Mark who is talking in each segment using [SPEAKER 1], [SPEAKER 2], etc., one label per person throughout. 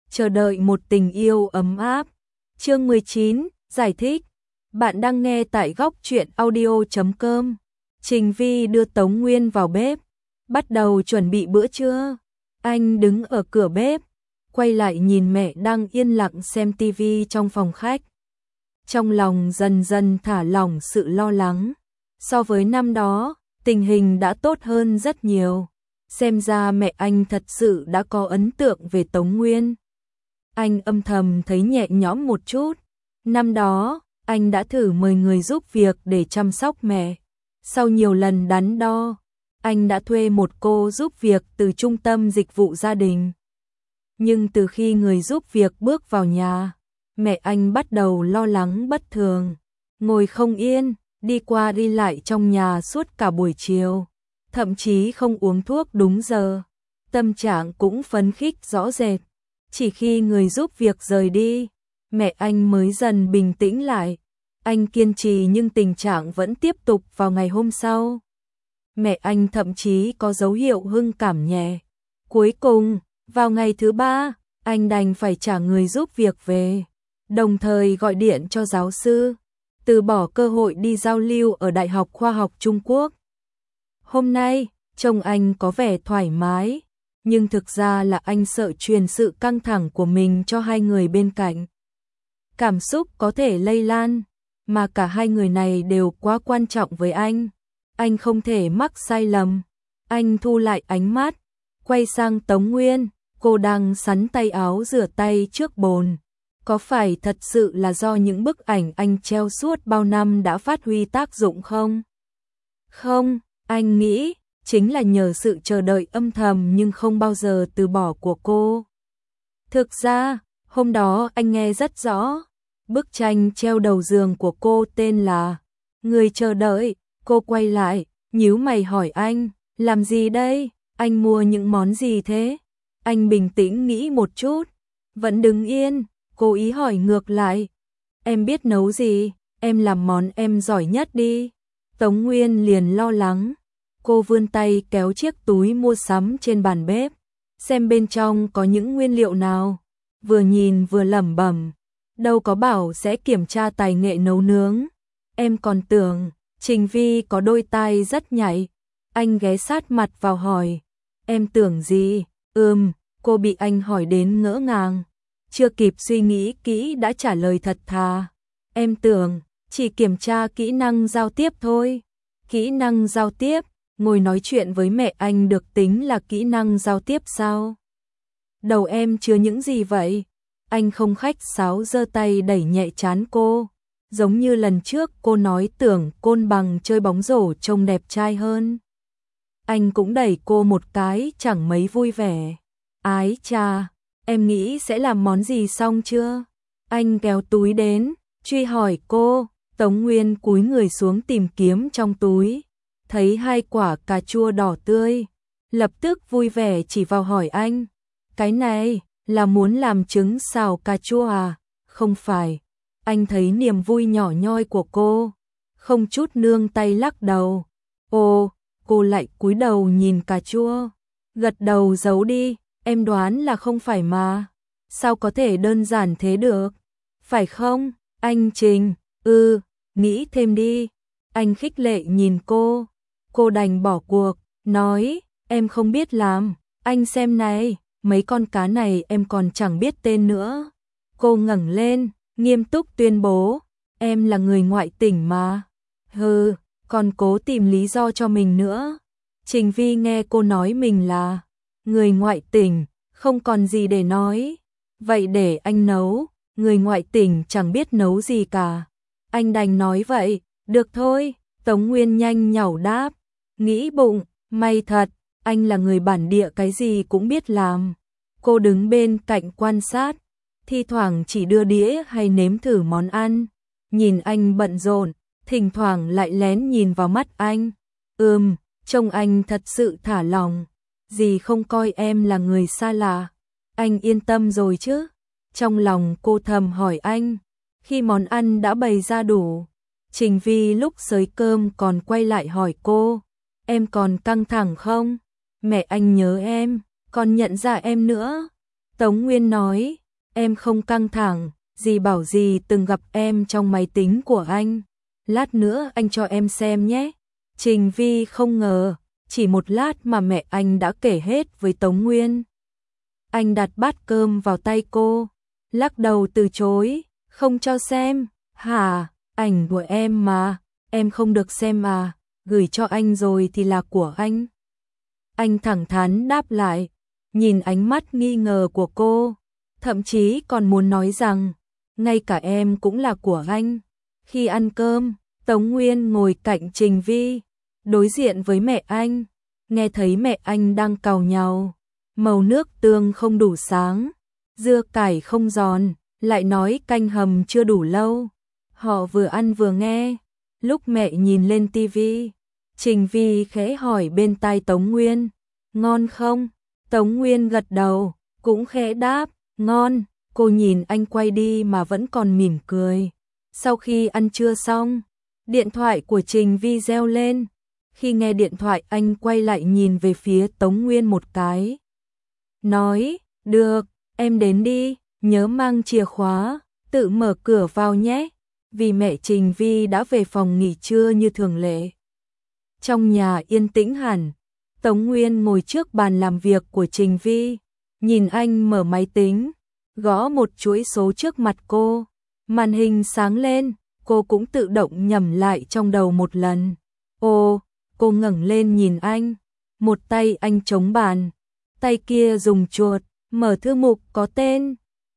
[SPEAKER 1] chờ đợi một tình yêu ấm áp. Chương 19, giải thích. Bạn đang nghe tại góc truyện audio.com. Trình Vi đưa Tống Nguyên vào bếp, bắt đầu chuẩn bị bữa trưa. Anh đứng ở cửa bếp, quay lại nhìn mẹ đang yên lặng xem tivi trong phòng khách. Trong lòng dần dần thả lỏng sự lo lắng. So với năm đó, tình hình đã tốt hơn rất nhiều. Xem ra mẹ anh thật sự đã có ấn tượng về Tống Nguyên. Anh âm thầm thấy nhẹ nhõm một chút. Năm đó, anh đã thử mời người giúp việc để chăm sóc mẹ. Sau nhiều lần đắn đo, anh đã thuê một cô giúp việc từ trung tâm dịch vụ gia đình. Nhưng từ khi người giúp việc bước vào nhà, mẹ anh bắt đầu lo lắng bất thường, ngồi không yên, đi qua đi lại trong nhà suốt cả buổi chiều, thậm chí không uống thuốc đúng giờ. Tâm trạng cũng phấn khích rõ rệt. Chỉ khi người giúp việc rời đi, mẹ anh mới dần bình tĩnh lại. Anh kiên trì nhưng tình trạng vẫn tiếp tục vào ngày hôm sau. Mẹ anh thậm chí có dấu hiệu hưng cảm nhẹ. Cuối cùng, vào ngày thứ 3, anh đành phải trả người giúp việc về, đồng thời gọi điện cho giáo sư, từ bỏ cơ hội đi giao lưu ở Đại học Khoa học Trung Quốc. Hôm nay, trông anh có vẻ thoải mái, nhưng thực ra là anh sợ truyền sự căng thẳng của mình cho hai người bên cạnh. Cảm xúc có thể lây lan, mà cả hai người này đều quá quan trọng với anh. Anh không thể mắc sai lầm. Anh thu lại ánh mắt, quay sang Tống Nguyên, cô đang sắn tay áo rửa tay trước bồn. Có phải thật sự là do những bức ảnh anh treo suốt bao năm đã phát huy tác dụng không? Không, anh nghĩ chính là nhờ sự chờ đợi âm thầm nhưng không bao giờ từ bỏ của cô. Thực ra, hôm đó anh nghe rất rõ, bức tranh treo đầu giường của cô tên là Người chờ đợi. Cô quay lại, nhíu mày hỏi anh, làm gì đây? Anh mua những món gì thế? Anh bình tĩnh nghĩ một chút, vẫn đứng yên, cố ý hỏi ngược lại. Em biết nấu gì? Em làm món em giỏi nhất đi. Tống Nguyên liền lo lắng. Cô vươn tay kéo chiếc túi mua sắm trên bàn bếp, xem bên trong có những nguyên liệu nào. Vừa nhìn vừa lẩm bẩm, đâu có bảo sẽ kiểm tra tài nghệ nấu nướng. Em còn tưởng Trình Vi có đôi tai rất nhạy. Anh ghé sát mặt vào hỏi, em tưởng gì? Cô bị anh hỏi đến ngỡ ngàng, chưa kịp suy nghĩ kỹ đã trả lời thật thà. Em tưởng chỉ kiểm tra kỹ năng giao tiếp thôi. Kỹ năng giao tiếp? Ngồi nói chuyện với mẹ anh được tính là kỹ năng giao tiếp sao? Đầu em chứa những gì vậy? Anh không khách sáo giơ tay đẩy nhẹ trán cô. Giống như lần trước cô nói tưởng Côn Bằng chơi bóng rổ trông đẹp trai hơn. Anh cũng đẩy cô một cái chẳng mấy vui vẻ. Ái chà, em nghĩ sẽ làm món gì xong chưa? Anh kéo túi đến, truy hỏi cô. Tống Nguyên cúi người xuống tìm kiếm trong túi, thấy 2 quả cà chua đỏ tươi, lập tức vui vẻ chỉ vào hỏi anh. Cái này, là muốn làm trứng xào cà chua à? Không phải. Anh thấy niềm vui nhỏ nhoi của cô, không chút nương tay lắc đầu. Ồ, cô lại cúi đầu nhìn cà chua, gật đầu giấu đi, em đoán là không phải mà. Sao có thể đơn giản thế được? Phải không, anh Trình? Nghĩ thêm đi. Anh khích lệ nhìn cô. Cô đành bỏ cuộc, nói, em không biết làm. Anh xem này, mấy con cá này em còn chẳng biết tên nữa. Cô ngẩng lên, nghiêm túc tuyên bố, em là người ngoại tỉnh mà. Còn cố tìm lý do cho mình nữa. Trình Vi nghe cô nói mình là người ngoại tỉnh, không còn gì để nói. Vậy để anh nấu, người ngoại tỉnh chẳng biết nấu gì cả. Anh đành nói vậy, được thôi. Tống Nguyên nhanh nhảu đáp, nghĩ bụng, may thật, anh là người bản địa cái gì cũng biết làm. Cô đứng bên cạnh quan sát, thi thoảng chỉ đưa đĩa hay nếm thử món ăn, nhìn anh bận rộn, thỉnh thoảng lại lén nhìn vào mắt anh. Trông anh thật sự thả lòng, dì không coi em là người xa lạ. Anh yên tâm rồi chứ? Trong lòng cô thầm hỏi anh. Khi món ăn đã bày ra đủ, Trình Vi lúc xới cơm còn quay lại hỏi cô, em còn căng thẳng không? Mẹ anh nhớ em, còn nhận ra em nữa. Tống Nguyên nói, em không căng thẳng, dì bảo dì từng gặp em trong máy tính của anh. Lát nữa anh cho em xem nhé. Trình Vi không ngờ, chỉ một lát mà mẹ anh đã kể hết với Tống Nguyên. Anh đặt bát cơm vào tay cô, lắc đầu từ chối, không cho xem. Hả, ảnh của em mà, em không được xem à, gửi cho anh rồi thì là của anh. Anh thẳng thắn đáp lại, nhìn ánh mắt nghi ngờ của cô, thậm chí còn muốn nói rằng, ngay cả em cũng là của anh. Khi ăn cơm, Tống Nguyên ngồi cạnh Trình Vi, đối diện với mẹ anh, nghe thấy mẹ anh đang càu nhàu, màu nước tương không đủ sáng, dưa cải không giòn, lại nói canh hầm chưa đủ lâu. Họ vừa ăn vừa nghe, lúc mẹ nhìn lên tivi, Trình Vi khẽ hỏi bên tai Tống Nguyên, ngon không? Tống Nguyên gật đầu, cũng khẽ đáp, ngon. Cô nhìn anh quay đi mà vẫn còn mỉm cười. Sau khi ăn trưa xong, điện thoại của Trình Vi reo lên. Khi nghe điện thoại anh quay lại nhìn về phía Tống Nguyên một cái. Nói, được, em đến đi, nhớ mang chìa khóa, tự mở cửa vào nhé. Vì mẹ Trình Vi đã về phòng nghỉ trưa như thường lệ. Trong nhà yên tĩnh hẳn, Tống Nguyên ngồi trước bàn làm việc của Trình Vi, nhìn anh mở máy tính, gõ một chuỗi số trước mặt cô, màn hình sáng lên, cô cũng tự động nhẩm lại trong đầu một lần. Ô, cô ngẩng lên nhìn anh, một tay anh chống bàn, tay kia dùng chuột, mở thư mục có tên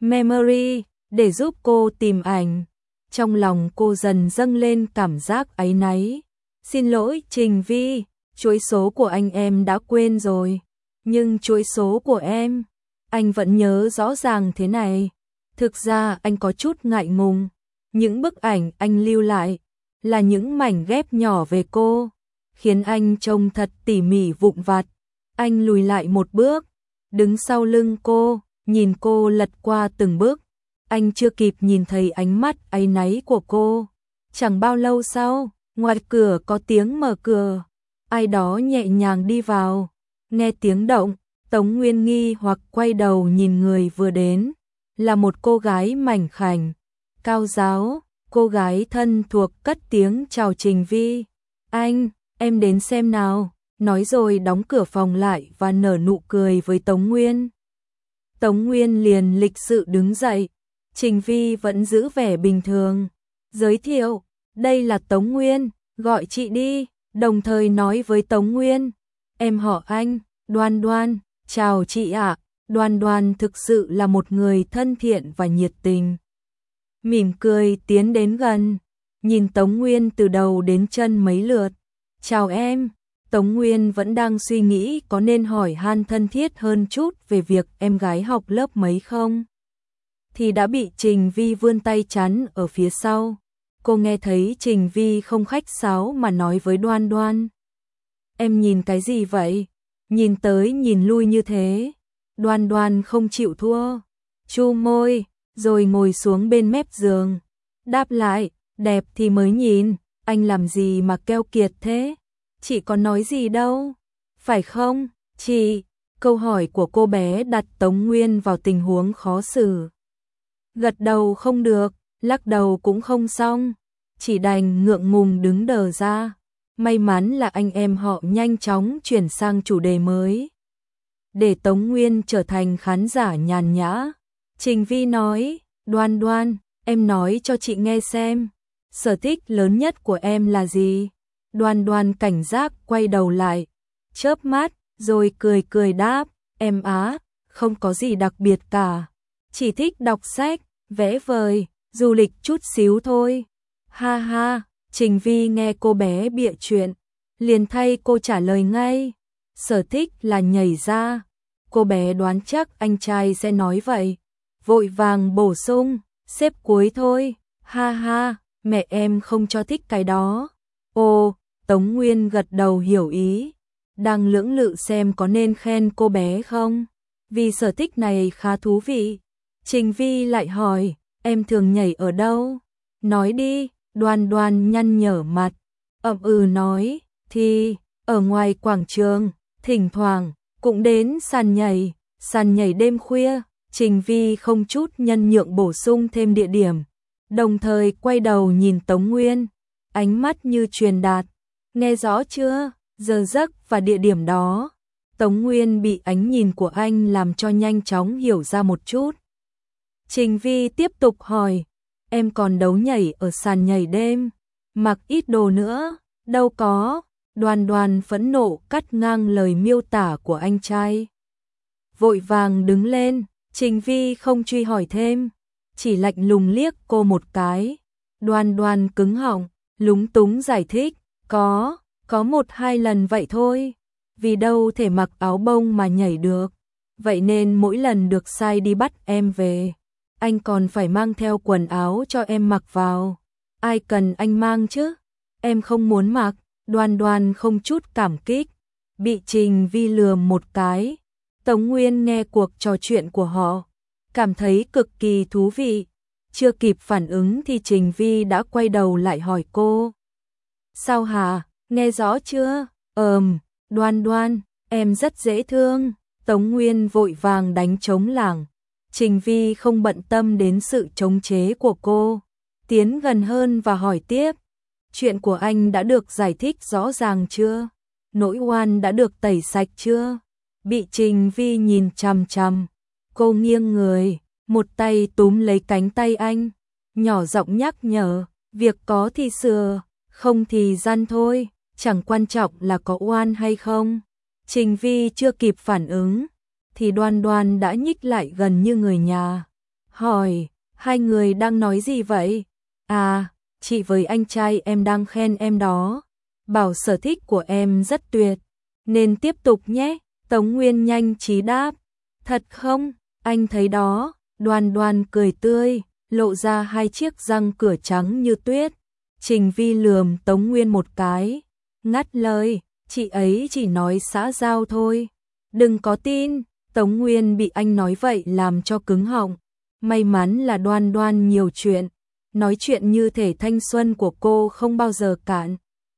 [SPEAKER 1] Memory để giúp cô tìm ảnh. Trong lòng cô dần dâng lên cảm giác áy náy. Xin lỗi Trình Vi, chuỗi số của anh em đã quên rồi, nhưng chuỗi số của em, anh vẫn nhớ rõ ràng thế này. Thực ra anh có chút ngại ngùng, những bức ảnh anh lưu lại là những mảnh ghép nhỏ về cô, khiến anh trông thật tỉ mỉ vụn vặt. Anh lùi lại một bước, đứng sau lưng cô, nhìn cô lật qua từng bước. Anh chưa kịp nhìn thấy ánh mắt áy náy của cô. Chẳng bao lâu sau, ngoài cửa có tiếng mở cửa, ai đó nhẹ nhàng đi vào. Nghe tiếng động, Tống Nguyên nghi hoặc quay đầu nhìn người vừa đến, là một cô gái mảnh khảnh, cao ráo. Cô gái thân thuộc cất tiếng chào Trình Vi. Anh, em đến xem nào, nói rồi đóng cửa phòng lại và nở nụ cười với Tống Nguyên. Tống Nguyên liền lịch sự đứng dậy, Trình Vi vẫn giữ vẻ bình thường. Giới thiệu, đây là Tống Nguyên, gọi chị đi, đồng thời nói với Tống Nguyên. Em họ anh, Đoan Đoan, chào chị ạ. Đoan Đoan thực sự là một người thân thiện và nhiệt tình. Mỉm cười tiến đến gần, nhìn Tống Nguyên từ đầu đến chân mấy lượt. Chào em. Tống Nguyên vẫn đang suy nghĩ có nên hỏi han thân thiết hơn chút về việc em gái học lớp mấy không, thì đã bị Trình Vi vươn tay chắn ở phía sau. Cô nghe thấy Trình Vi không khách sáo mà nói với Đoan Đoan. Em nhìn cái gì vậy? Nhìn tới nhìn lui như thế. Đoan Đoan không chịu thua, chu môi, rồi ngồi xuống bên mép giường. Đáp lại, đẹp thì mới nhìn, anh làm gì mà keo kiệt thế? Chị có nói gì đâu, phải không, chị? Câu hỏi của cô bé đặt Tống Nguyên vào tình huống khó xử. Gật đầu không được, lắc đầu cũng không xong, chỉ đành ngượng ngùng đứng đờ ra. May mắn là anh em họ nhanh chóng chuyển sang chủ đề mới, để Tống Nguyên trở thành khán giả nhàn nhã. Trình Vi nói, Đoan Đoan, em nói cho chị nghe xem, sở thích lớn nhất của em là gì? Đoan Đoan cảnh giác quay đầu lại, chớp mắt, rồi cười cười đáp, em á, không có gì đặc biệt cả, chỉ thích đọc sách, vẽ vời, du lịch chút xíu thôi. Ha ha, Trình Vi nghe cô bé bịa chuyện, liền thay cô trả lời ngay, sở thích là nhảy ra. Cô bé đoán chắc anh trai sẽ nói vậy, vội vàng bổ sung, xếp cuối thôi. Ha ha, mẹ em không cho thích cái đó. Ồ, Tống Nguyên gật đầu hiểu ý, đang lưỡng lự xem có nên khen cô bé không, vì sở thích này khá thú vị. Trình Vi lại hỏi, em thường nhảy ở đâu? Nói đi. Đoan Đoan nhăn nhở mặt, nói, thì ở ngoài quảng trường, thỉnh thoảng cũng đến sàn nhảy đêm khuya, Trình Vi không chút nhân nhượng bổ sung thêm địa điểm, đồng thời quay đầu nhìn Tống Nguyên, ánh mắt như truyền đạt, nghe rõ chưa, giờ giấc và địa điểm đó. Tống Nguyên bị ánh nhìn của anh làm cho nhanh chóng hiểu ra một chút. Trình Vi tiếp tục hỏi, em còn đấu nhảy ở sàn nhảy đêm, mặc ít đồ nữa, đâu có. Đoan Đoan phẫn nộ cắt ngang lời miêu tả của anh trai. Vội vàng đứng lên, Trình Vi không truy hỏi thêm, chỉ lạnh lùng liếc cô một cái. Đoan Đoan cứng họng, lúng túng giải thích, có 1-2 lần vậy thôi, vì đâu thể mặc áo bông mà nhảy được, vậy nên mỗi lần được sai đi bắt em về, anh còn phải mang theo quần áo cho em mặc vào. Ai cần anh mang chứ, em không muốn mặc. Đoan Đoan không chút cảm kích, bị Trình Vi lườm một cái. Tống Nguyên nghe cuộc trò chuyện của họ, cảm thấy cực kỳ thú vị. Chưa kịp phản ứng thì Trình Vi đã quay đầu lại hỏi cô. Sao hả, nghe rõ chưa? Đoan Đoan, em rất dễ thương. Tống Nguyên vội vàng đánh trống lảng. Trình Vi không bận tâm đến sự chống chế của cô, tiến gần hơn và hỏi tiếp. Chuyện của anh đã được giải thích rõ ràng chưa? Nỗi oan đã được tẩy sạch chưa? Bị Trình Vi nhìn chằm chằm, cô nghiêng người, một tay túm lấy cánh tay anh, nhỏ giọng nhắc nhở, việc có thì sửa, không thì gian thôi, chẳng quan trọng là có oan hay không. Trình Vi chưa kịp phản ứng, thì Đoan Đoan đã nhích lại gần như người nhà. Hỏi, hai người đang nói gì vậy? À, chị với anh trai em đang khen em đó, bảo sở thích của em rất tuyệt, nên tiếp tục nhé. Tống Nguyên nhanh trí đáp, thật không, anh thấy đó. Đoan Đoan cười tươi, lộ ra hai chiếc răng cửa trắng như tuyết. Trình Vi lườm Tống Nguyên một cái, ngắt lời, chị ấy chỉ nói xã giao thôi, đừng có tin. Tống Nguyên bị anh nói vậy làm cho cứng họng, may mắn là Đoan Đoan nhiều chuyện, nói chuyện như thể thanh xuân của cô không bao giờ cạn.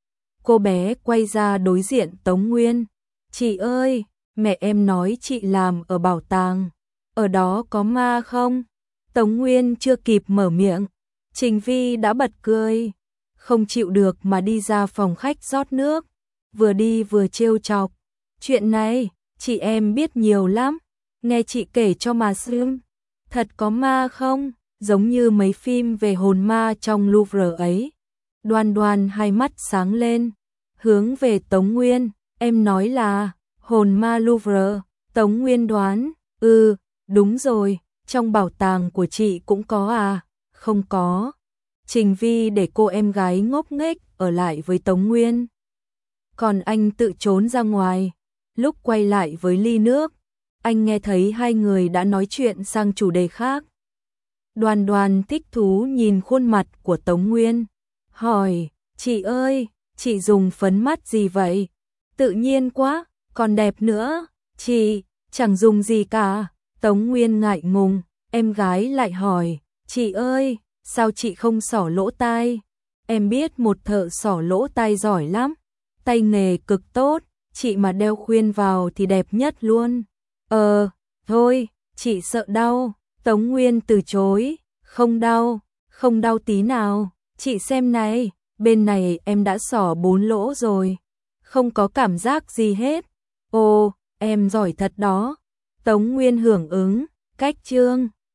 [SPEAKER 1] Cô bé quay ra đối diện Tống Nguyên, chị ơi, mẹ em nói chị làm ở bảo tàng, ở đó có ma không? Tống Nguyên chưa kịp mở miệng, Trình Vi đã bật cười, không chịu được mà đi ra phòng khách rót nước, vừa đi vừa trêu chọc. Chuyện này, chị em biết nhiều lắm, nghe chị kể cho mà xem, thật có ma không? Giống như mấy phim về hồn ma trong Louvre ấy. Đoan Đoan hai mắt sáng lên, hướng về Tống Nguyên, em nói là hồn ma Louvre. Tống Nguyên đoán, đúng rồi, trong bảo tàng của chị cũng có à? Không có. Trình Vi để cô em gái ngốc nghếch ở lại với Tống Nguyên, còn anh tự trốn ra ngoài. Lúc quay lại với ly nước, anh nghe thấy hai người đã nói chuyện sang chủ đề khác. Đoan Đoan thích thú nhìn khuôn mặt của Tống Nguyên, hỏi, chị ơi, chị dùng phấn mắt gì vậy? Tự nhiên quá, còn đẹp nữa. Chị, chẳng dùng gì cả. Tống Nguyên ngại ngùng, em gái lại hỏi, chị ơi, sao chị không xỏ lỗ tai? Em biết một thợ xỏ lỗ tai giỏi lắm, tay nghề cực tốt, chị mà đeo khuyên vào thì đẹp nhất luôn. Thôi, chị sợ đau. Tống Nguyên từ chối, không đau tí nào, chị xem này, bên này em đã xỏ 4 lỗ rồi, không có cảm giác gì hết. Ồ, em giỏi thật đó. Tống Nguyên hưởng ứng, cách chương